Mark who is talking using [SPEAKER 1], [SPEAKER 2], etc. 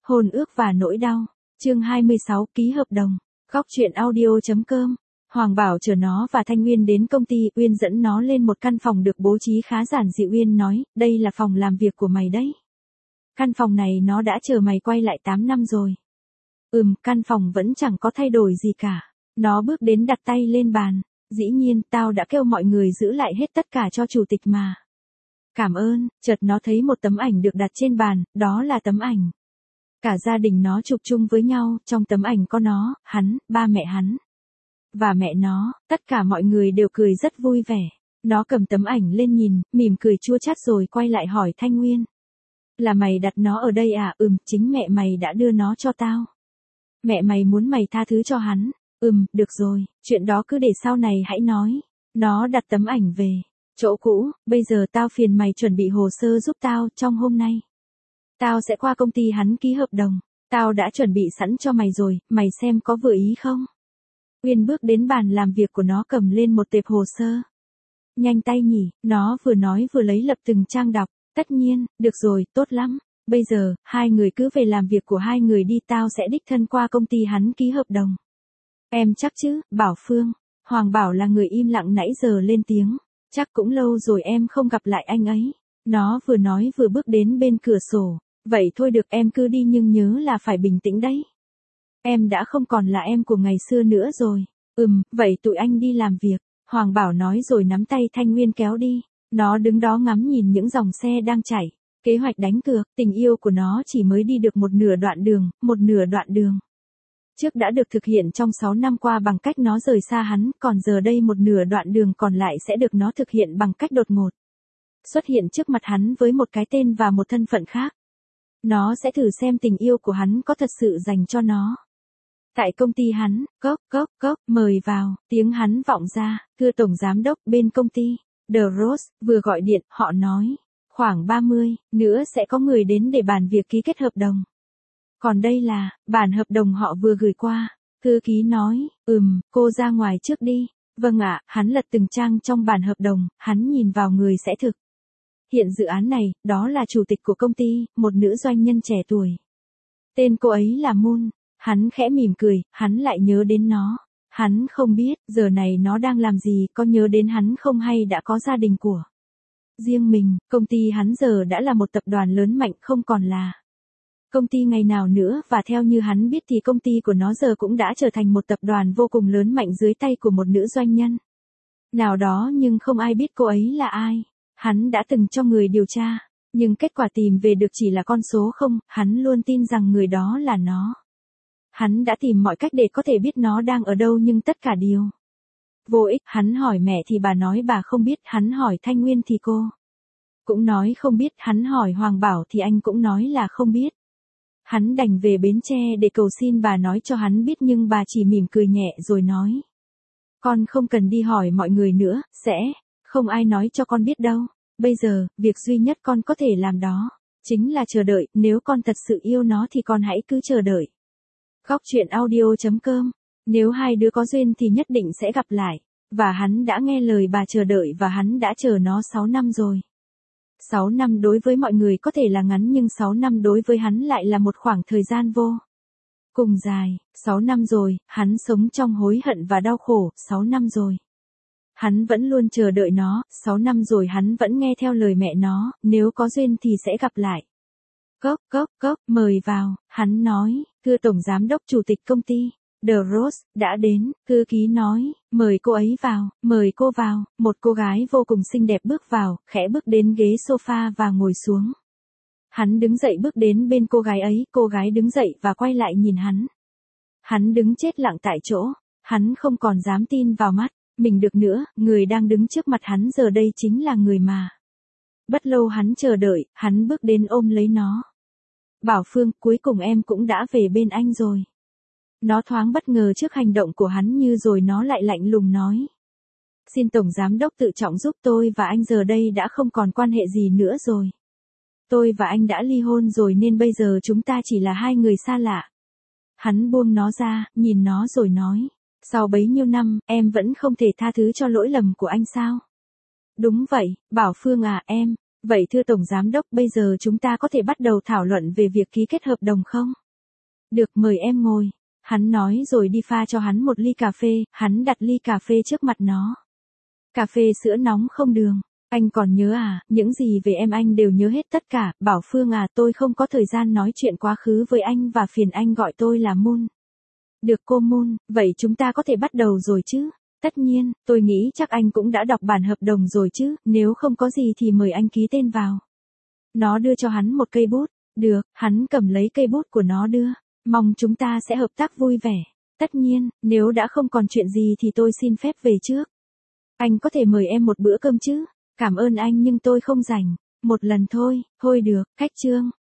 [SPEAKER 1] Hôn ước và nỗi đau. Chương 26, ký hợp đồng. Góc truyện audio.com. Hoàng Bảo chờ nó và Thanh Uyên đến công ty, Uyên dẫn nó lên một căn phòng được bố trí khá giản dị. Uyên nói, đây là phòng làm việc của mày đấy. Căn phòng này nó đã chờ mày quay lại 8 năm rồi. Căn phòng vẫn chẳng có thay đổi gì cả. Nó bước đến đặt tay lên bàn. Dĩ nhiên, tao đã kêu mọi người giữ lại hết tất cả cho chủ tịch mà. Cảm ơn. Chợt nó thấy một tấm ảnh được đặt trên bàn, đó là tấm ảnh cả gia đình nó chụp chung với nhau. Trong tấm ảnh có nó, hắn, ba mẹ hắn và mẹ nó. Tất cả mọi người đều cười rất vui vẻ. Nó cầm tấm ảnh lên nhìn, mỉm cười chua chát rồi quay lại hỏi Thanh Uyên. Là mày đặt nó ở đây à? Chính mẹ mày đã đưa nó cho tao. Mẹ mày muốn mày tha thứ cho hắn. Được rồi, chuyện đó cứ để sau này hãy nói. Nó đặt tấm ảnh về chỗ cũ. Bây giờ tao phiền mày chuẩn bị hồ sơ giúp tao. Trong hôm nay tao sẽ qua công ty hắn ký hợp đồng. Tao đã chuẩn bị sẵn cho mày rồi, mày xem có vừa ý không? Uyên bước đến bàn làm việc của nó, cầm lên một tệp hồ sơ. Nhanh tay nhỉ, nó vừa nói vừa lấy lập từng trang đọc. Tất nhiên, được rồi, tốt lắm. Bây giờ, hai người cứ về làm việc của hai người đi, tao sẽ đích thân qua công ty hắn ký hợp đồng. Em chắc chứ, Bảo Phương. Hoàng Bảo là người im lặng nãy giờ lên tiếng. Chắc cũng lâu rồi em không gặp lại anh ấy. Nó vừa nói vừa bước đến bên cửa sổ. Vậy thôi được, em cứ đi nhưng nhớ là phải bình tĩnh đấy. Em đã không còn là em của ngày xưa nữa rồi. Vậy tụi anh đi làm việc. Hoàng Bảo nói rồi nắm tay Thanh Uyên kéo đi. Nó đứng đó ngắm nhìn những dòng xe đang chảy. Kế hoạch đánh cược, tình yêu của nó chỉ mới đi được một nửa đoạn đường. Trước đã được thực hiện trong 6 năm qua bằng cách nó rời xa hắn, còn giờ đây một nửa đoạn đường còn lại sẽ được nó thực hiện bằng cách đột ngột xuất hiện trước mặt hắn với một cái tên và một thân phận khác. Nó sẽ thử xem tình yêu của hắn có thật sự dành cho nó. Tại công ty hắn, cốc, mời vào, tiếng hắn vọng ra, thưa tổng giám đốc bên công ty The Rose vừa gọi điện, họ nói, khoảng 30 nữa sẽ có người đến để bàn việc ký kết hợp đồng. Còn đây là bản hợp đồng họ vừa gửi qua. Thư ký nói, cô ra ngoài trước đi. Vâng ạ. Hắn lật từng trang trong bản hợp đồng, hắn nhìn vào người sẽ thực hiện dự án này, đó là chủ tịch của công ty, một nữ doanh nhân trẻ tuổi. Tên cô ấy là Moon. Hắn khẽ mỉm cười, hắn lại nhớ đến nó. Hắn không biết, giờ này nó đang làm gì, có nhớ đến hắn không hay đã có gia đình của riêng mình. Công ty hắn giờ đã là một tập đoàn lớn mạnh, không còn là công ty ngày nào nữa, và theo như hắn biết thì công ty của nó giờ cũng đã trở thành một tập đoàn vô cùng lớn mạnh dưới tay của một nữ doanh nhân nào đó, nhưng không ai biết cô ấy là ai. Hắn đã từng cho người điều tra, nhưng kết quả tìm về được chỉ là con số không. Hắn luôn tin rằng người đó là nó. Hắn đã tìm mọi cách để có thể biết nó đang ở đâu, nhưng tất cả đều vô ích. Hắn hỏi mẹ thì bà nói bà không biết, hắn hỏi Thanh Uyên thì cô cũng nói không biết, hắn hỏi Hoàng Bảo thì anh cũng nói là không biết. Hắn đành về Bến Tre để cầu xin bà nói cho hắn biết, nhưng bà chỉ mỉm cười nhẹ rồi nói. Con không cần đi hỏi mọi người nữa, sẽ không ai nói cho con biết đâu. Bây giờ, việc duy nhất con có thể làm đó chính là chờ đợi. Nếu con thật sự yêu nó thì con hãy cứ chờ đợi. Góc truyện audio.com. Nếu hai đứa có duyên thì nhất định sẽ gặp lại. Và hắn đã nghe lời bà chờ đợi, và hắn đã chờ nó 6 năm rồi. 6 năm đối với mọi người có thể là ngắn, nhưng 6 năm đối với hắn lại là một khoảng thời gian vô cùng dài. 6 năm rồi, hắn sống trong hối hận và đau khổ. 6 năm rồi, hắn vẫn luôn chờ đợi nó. 6 năm rồi hắn vẫn nghe theo lời mẹ nó, nếu có duyên thì sẽ gặp lại. Cốc, mời vào. Hắn nói, thưa tổng giám đốc chủ tịch công ty The Rose đã đến. Thư ký nói, mời cô ấy vào, mời cô vào. Một cô gái vô cùng xinh đẹp bước vào, khẽ bước đến ghế sofa và ngồi xuống. Hắn đứng dậy bước đến bên cô gái đứng dậy và quay lại nhìn hắn. Hắn đứng chết lặng tại chỗ, hắn không còn dám tin vào mắt mình được nữa, người đang đứng trước mặt hắn giờ đây chính là người mà bất lâu hắn chờ đợi. Hắn bước đến ôm lấy nó. Bảo Phương, cuối cùng em cũng đã về bên anh rồi. Nó thoáng bất ngờ trước hành động của hắn, như rồi nó lại lạnh lùng nói. Xin tổng giám đốc tự trọng giúp tôi và anh, giờ đây đã không còn quan hệ gì nữa rồi. Tôi và anh đã ly hôn rồi nên bây giờ chúng ta chỉ là hai người xa lạ. Hắn buông nó ra, nhìn nó rồi nói. Sau bấy nhiêu năm, em vẫn không thể tha thứ cho lỗi lầm của anh sao? Đúng vậy, Bảo Phương à, em Vậy thưa Tổng Giám đốc, bây giờ chúng ta có thể bắt đầu thảo luận về việc ký kết hợp đồng không? Được, mời em ngồi. Hắn nói rồi đi pha cho hắn một ly cà phê, hắn đặt ly cà phê trước mặt nó. Cà phê sữa nóng không đường. Anh còn nhớ à, những gì về em anh đều nhớ hết tất cả, Bảo Phương à, tôi không có thời gian nói chuyện quá khứ với anh và phiền anh gọi tôi là Moon. Được cô Moon, vậy chúng ta có thể bắt đầu rồi chứ? Tất nhiên, tôi nghĩ chắc anh cũng đã đọc bản hợp đồng rồi chứ, nếu không có gì thì mời anh ký tên vào. Nó đưa cho hắn một cây bút. Được, hắn cầm lấy cây bút của nó đưa. Mong chúng ta sẽ hợp tác vui vẻ. Tất nhiên, nếu đã không còn chuyện gì thì tôi xin phép về trước. Anh có thể mời em một bữa cơm chứ? Cảm ơn anh nhưng tôi không rảnh. Một lần thôi, thôi được, cách chương.